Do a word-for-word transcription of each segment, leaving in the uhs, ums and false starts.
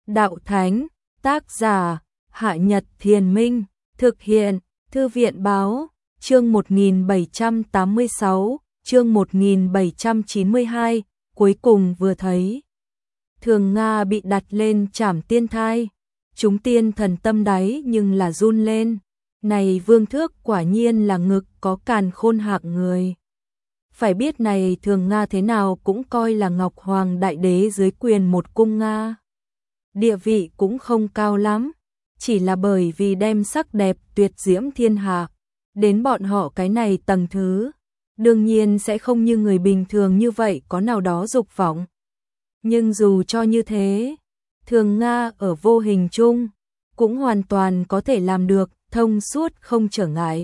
Đạo Thánh, tác giả, Hạ Nhật Thiền Minh, thực hiện, Thư viện báo, chương một nghìn bảy trăm tám mươi sáu, chương một nghìn bảy trăm chín mươi hai, cuối cùng vừa thấy. Thường Nga bị đặt lên trảm tiên thai, chúng tiên thần tâm đáy nhưng là run lên. Này Vương Thước quả nhiên là ngực có càn khôn hạng người. Phải biết này Thường Nga thế nào cũng coi là Ngọc Hoàng Đại Đế dưới quyền một cung Nga. Địa vị cũng không cao lắm, chỉ là bởi vì đem sắc đẹp tuyệt diễm thiên hạ, đến bọn họ cái này tầng thứ, đương nhiên sẽ không như người bình thường như vậy có nào đó dục vọng. Nhưng dù cho như thế, Thường Nga ở vô hình chung cũng hoàn toàn có thể làm được, thông suốt không trở ngại.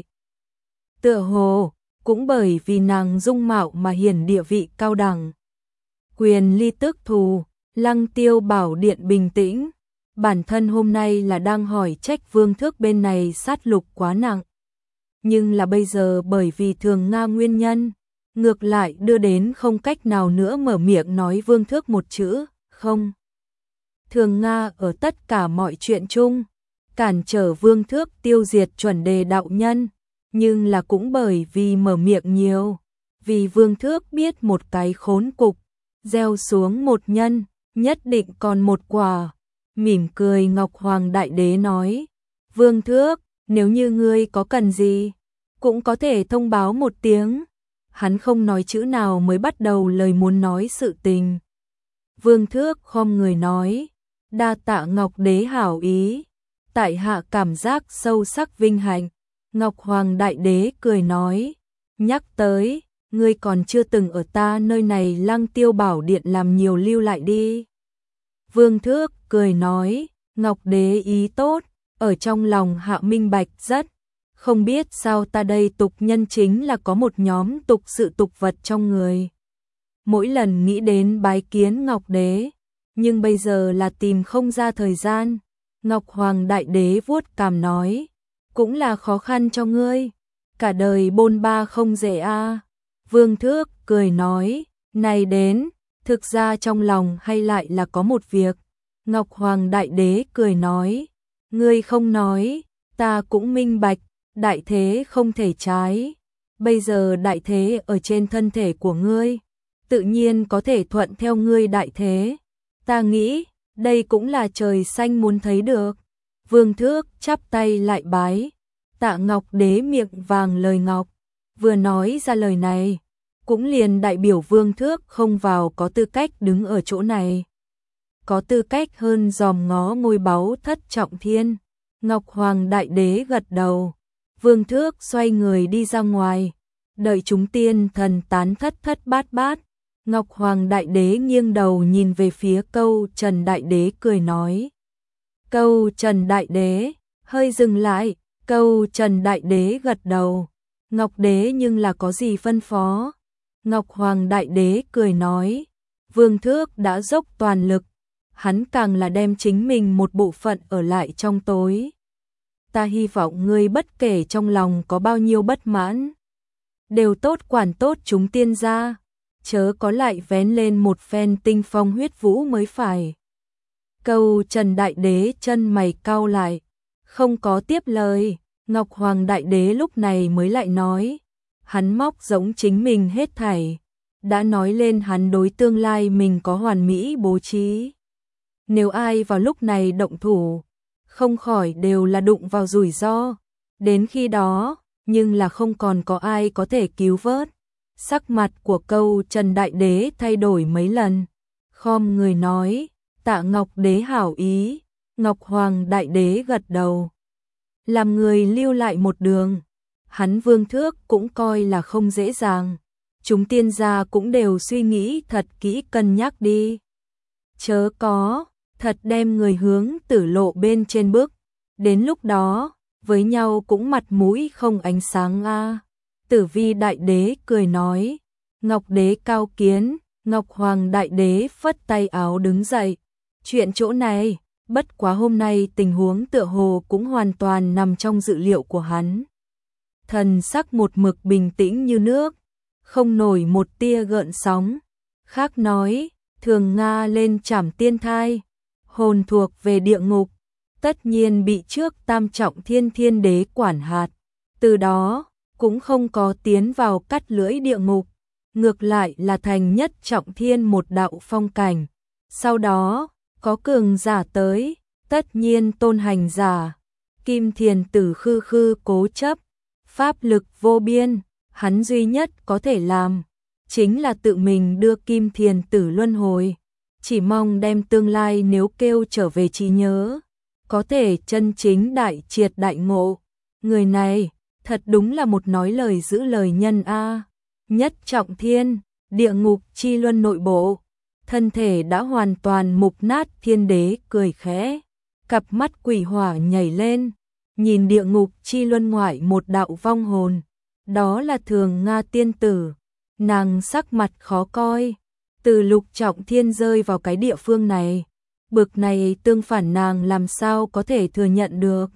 Tựa hồ, cũng bởi vì nàng dung mạo mà hiển địa vị cao đẳng. Quyền ly tước thù, Lăng Tiêu Bảo Điện bình tĩnh, bản thân hôm nay là đang hỏi trách Vương Thước bên này sát lục quá nặng. Nhưng là bây giờ bởi vì Thường Nga nguyên nhân, ngược lại đưa đến không cách nào nữa mở miệng nói Vương Thước một chữ, không. Thường Nga ở tất cả mọi chuyện chung, cản trở Vương Thước tiêu diệt chuẩn đề đạo nhân, nhưng là cũng bởi vì mở miệng nhiều, vì Vương Thước biết một cái khốn cục, gieo xuống một nhân, nhất định còn một quả. Mỉm cười Ngọc Hoàng Đại Đế nói, Vương Thước, nếu như ngươi có cần gì, cũng có thể thông báo một tiếng. Hắn không nói chữ nào mới bắt đầu lời muốn nói sự tình. Vương Thước khom người nói, đa tạ Ngọc Đế hảo ý, tại hạ cảm giác sâu sắc vinh hạnh. Ngọc Hoàng Đại Đế cười nói, nhắc tới, ngươi còn chưa từng ở ta nơi này Lăng Tiêu Bảo Điện làm nhiều lưu lại đi. Vương Thước cười nói, Ngọc Đế ý tốt, ở trong lòng hạ minh bạch rất, không biết sao ta đây tục nhân chính là có một nhóm tục sự tục vật trong người. Mỗi lần nghĩ đến bái kiến Ngọc Đế, nhưng bây giờ là tìm không ra thời gian. Ngọc Hoàng Đại Đế vuốt cằm nói, cũng là khó khăn cho ngươi, cả đời bôn ba không dễ a. À. Vương Thước cười nói, này đến, thực ra trong lòng hay lại là có một việc. Ngọc Hoàng Đại Đế cười nói, ngươi không nói, ta cũng minh bạch, đại thế không thể trái. Bây giờ đại thế ở trên thân thể của ngươi, tự nhiên có thể thuận theo ngươi đại thế. Ta nghĩ, đây cũng là trời xanh muốn thấy được. Vương Thước chắp tay lại bái, tạ Ngọc Đế miệng vàng lời ngọc. Vừa nói ra lời này, cũng liền đại biểu Vương Thước không vào có tư cách đứng ở chỗ này. Có tư cách hơn dòm ngó ngôi báu thất trọng thiên. Ngọc Hoàng Đại Đế gật đầu. Vương Thước xoay người đi ra ngoài, đợi chúng tiên thần tán thất thất bát bát. Ngọc Hoàng Đại Đế nghiêng đầu nhìn về phía Câu Trần Đại Đế cười nói. Câu Trần Đại Đế, hơi dừng lại, Câu Trần Đại Đế gật đầu. Ngọc Đế nhưng là có gì phân phó? Ngọc Hoàng Đại Đế cười nói, Vương Thước đã dốc toàn lực, hắn càng là đem chính mình một bộ phận ở lại trong tối. Ta hy vọng ngươi bất kể trong lòng có bao nhiêu bất mãn, đều tốt quản tốt chúng tiên gia, chớ có lại vén lên một phen tinh phong huyết vũ mới phải. Câu Trần Đại Đế chân mày cau lại, không có tiếp lời. Ngọc Hoàng Đại Đế lúc này mới lại nói, hắn móc giống chính mình hết thảy, đã nói lên hắn đối tương lai mình có hoàn mỹ bố trí. Nếu ai vào lúc này động thủ, không khỏi đều là đụng vào rủi ro, đến khi đó, nhưng là không còn có ai có thể cứu vớt. Sắc mặt của Câu Trần Đại Đế thay đổi mấy lần, khom người nói, tạ Ngọc Đế hảo ý. Ngọc Hoàng Đại Đế gật đầu, làm người lưu lại một đường. Hắn Vương Thước cũng coi là không dễ dàng, chúng tiên gia cũng đều suy nghĩ thật kỹ cân nhắc đi, chớ có thật đem người hướng tử lộ bên trên bước, đến lúc đó với nhau cũng mặt mũi không ánh sáng a. À. Tử Vi Đại Đế cười nói, Ngọc Đế cao kiến. Ngọc Hoàng Đại Đế phất tay áo đứng dậy, chuyện chỗ này, bất quá hôm nay tình huống tựa hồ cũng hoàn toàn nằm trong dự liệu của hắn. Thần sắc một mực bình tĩnh như nước, không nổi một tia gợn sóng. Khác nói, Thường Nga lên trảm tiên thai, hồn thuộc về địa ngục, tất nhiên bị trước tam trọng thiên thiên đế quản hạt, từ đó cũng không có tiến vào cắt lưỡi địa ngục, ngược lại là thành nhất trọng thiên một đạo phong cảnh. Sau đó, có cường giả tới, tất nhiên tôn hành giả, Kim Thiền Tử khư khư cố chấp, pháp lực vô biên, hắn duy nhất có thể làm, chính là tự mình đưa Kim Thiền Tử luân hồi, chỉ mong đem tương lai nếu kêu trở về trí nhớ, có thể chân chính đại triệt đại ngộ. Người này, thật đúng là một nói lời giữ lời nhân a. Nhất trọng thiên, địa ngục chi luân nội bộ, thân thể đã hoàn toàn mục nát, thiên đế cười khẽ, cặp mắt quỷ hỏa nhảy lên, nhìn địa ngục chi luân ngoại một đạo vong hồn, đó là Thường Nga tiên tử, nàng sắc mặt khó coi, từ lục trọng thiên rơi vào cái địa phương này, bực này tương phản nàng làm sao có thể thừa nhận được.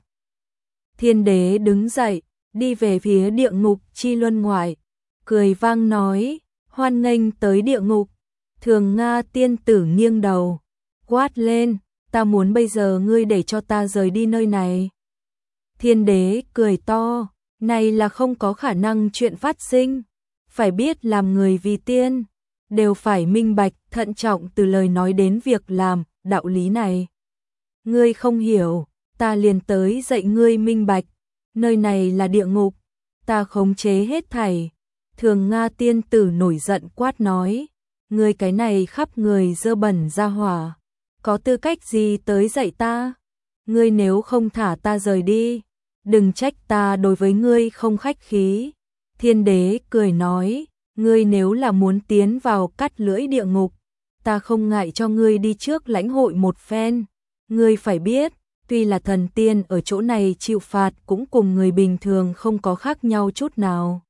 Thiên đế đứng dậy, đi về phía địa ngục chi luân ngoại, cười vang nói, hoan nghênh tới địa ngục. Thường Nga tiên tử nghiêng đầu, quát lên, ta muốn bây giờ ngươi để cho ta rời đi nơi này. Thiên đế cười to, này là không có khả năng chuyện phát sinh, phải biết làm người vì tiên, đều phải minh bạch, thận trọng từ lời nói đến việc làm, đạo lý này. Ngươi không hiểu, ta liền tới dạy ngươi minh bạch, nơi này là địa ngục, ta khống chế hết thảy. Thường Nga tiên tử nổi giận quát nói, ngươi cái này khắp người dơ bẩn ra hỏa, có tư cách gì tới dạy ta? Ngươi nếu không thả ta rời đi, đừng trách ta đối với ngươi không khách khí. Thiên đế cười nói, ngươi nếu là muốn tiến vào cắt lưỡi địa ngục, ta không ngại cho ngươi đi trước lãnh hội một phen. Ngươi phải biết, tuy là thần tiên ở chỗ này chịu phạt cũng cùng người bình thường không có khác nhau chút nào.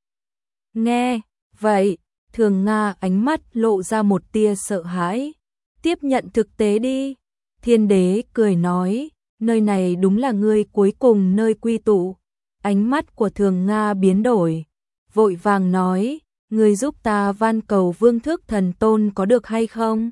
Nghe, vậy, Thường Nga ánh mắt lộ ra một tia sợ hãi. Tiếp nhận thực tế đi. Thiên đế cười nói, nơi này đúng là ngươi cuối cùng nơi quy tụ. Ánh mắt của Thường Nga biến đổi, vội vàng nói, ngươi giúp ta van cầu Vương Thước Thần Tôn có được hay không?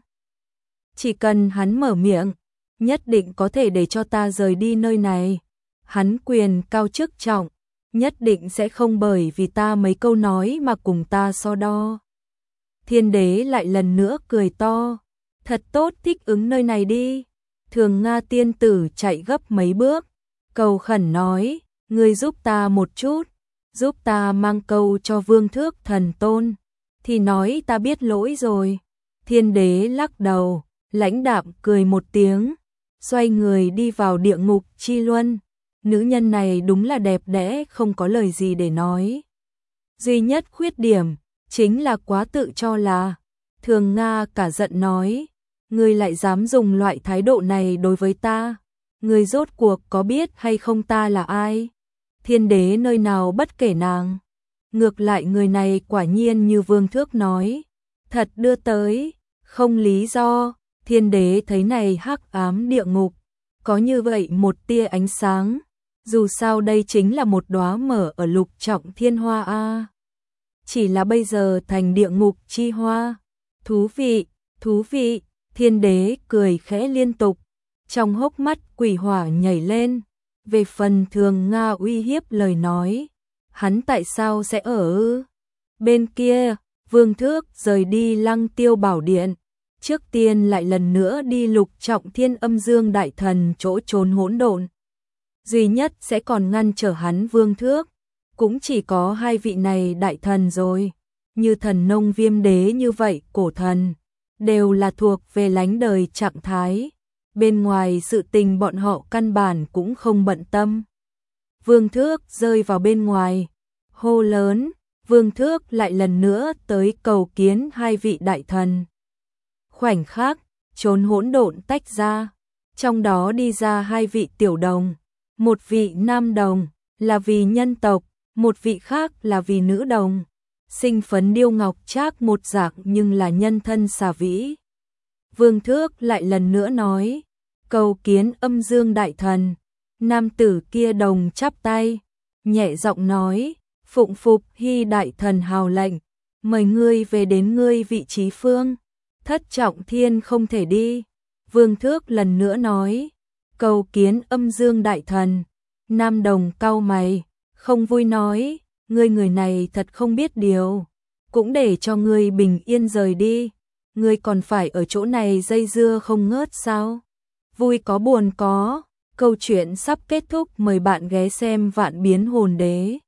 Chỉ cần hắn mở miệng, nhất định có thể để cho ta rời đi nơi này. Hắn quyền cao chức trọng, nhất định sẽ không bởi vì ta mấy câu nói mà cùng ta so đo. Thiên đế lại lần nữa cười to, thật tốt, thích ứng nơi này đi. Thường Nga tiên tử chạy gấp mấy bước, cầu khẩn nói, ngươi giúp ta một chút, giúp ta mang câu cho Vương Thước Thần Tôn, thì nói ta biết lỗi rồi. Thiên đế lắc đầu, lãnh đạm cười một tiếng, xoay người đi vào địa ngục chi luân. Nữ nhân này đúng là đẹp đẽ, không có lời gì để nói. Duy nhất khuyết điểm, chính là quá tự cho là. Thường Nga cả giận nói, ngươi lại dám dùng loại thái độ này đối với ta. Ngươi rốt cuộc có biết hay không ta là ai? Thiên đế nơi nào bất kể nàng. Ngược lại người này quả nhiên như Vương Thước nói, thật đưa tới, không lý do. Thiên đế thấy này hắc ám địa ngục, có như vậy một tia ánh sáng. Dù sao đây chính là một đóa mở ở lục trọng thiên hoa a. Chỉ là bây giờ thành địa ngục chi hoa. Thú vị, thú vị, thiên đế cười khẽ liên tục. Trong hốc mắt quỷ hỏa nhảy lên. Về phần Thường Nga uy hiếp lời nói, hắn tại sao sẽ ở ư? Bên kia, Vương Thước rời đi Lăng Tiêu Bảo Điện. Trước tiên lại lần nữa đi lục trọng thiên âm dương đại thần chỗ trốn hỗn độn. Duy nhất sẽ còn ngăn trở hắn Vương Thước, cũng chỉ có hai vị này đại thần rồi. Như thần nông viêm đế như vậy, cổ thần, đều là thuộc về lánh đời trạng thái. Bên ngoài sự tình bọn họ căn bản cũng không bận tâm. Vương Thước rơi vào bên ngoài, hô lớn, Vương Thước lại lần nữa tới cầu kiến hai vị đại thần. Khoảnh khắc, trốn hỗn độn tách ra, trong đó đi ra hai vị tiểu đồng, một vị nam đồng là vì nhân tộc, một vị khác là vì nữ đồng. Sinh phấn điêu ngọc trác một dạng nhưng là nhân thân xà vĩ. Vương Thước lại lần nữa nói, cầu kiến âm dương đại thần. Nam tử kia đồng chắp tay, nhẹ giọng nói, phụng phục hy đại thần hào lệnh, mời ngươi về đến ngươi vị trí phương. Thất trọng thiên không thể đi, Vương Thước lần nữa nói, cầu kiến Âm Dương đại thần. Nam Đồng cau mày, không vui nói, ngươi người này thật không biết điều, cũng để cho ngươi bình yên rời đi, ngươi còn phải ở chỗ này dây dưa không ngớt sao? Vui có buồn có, câu chuyện sắp kết thúc, mời bạn ghé xem Vạn Biến Hồn Đế.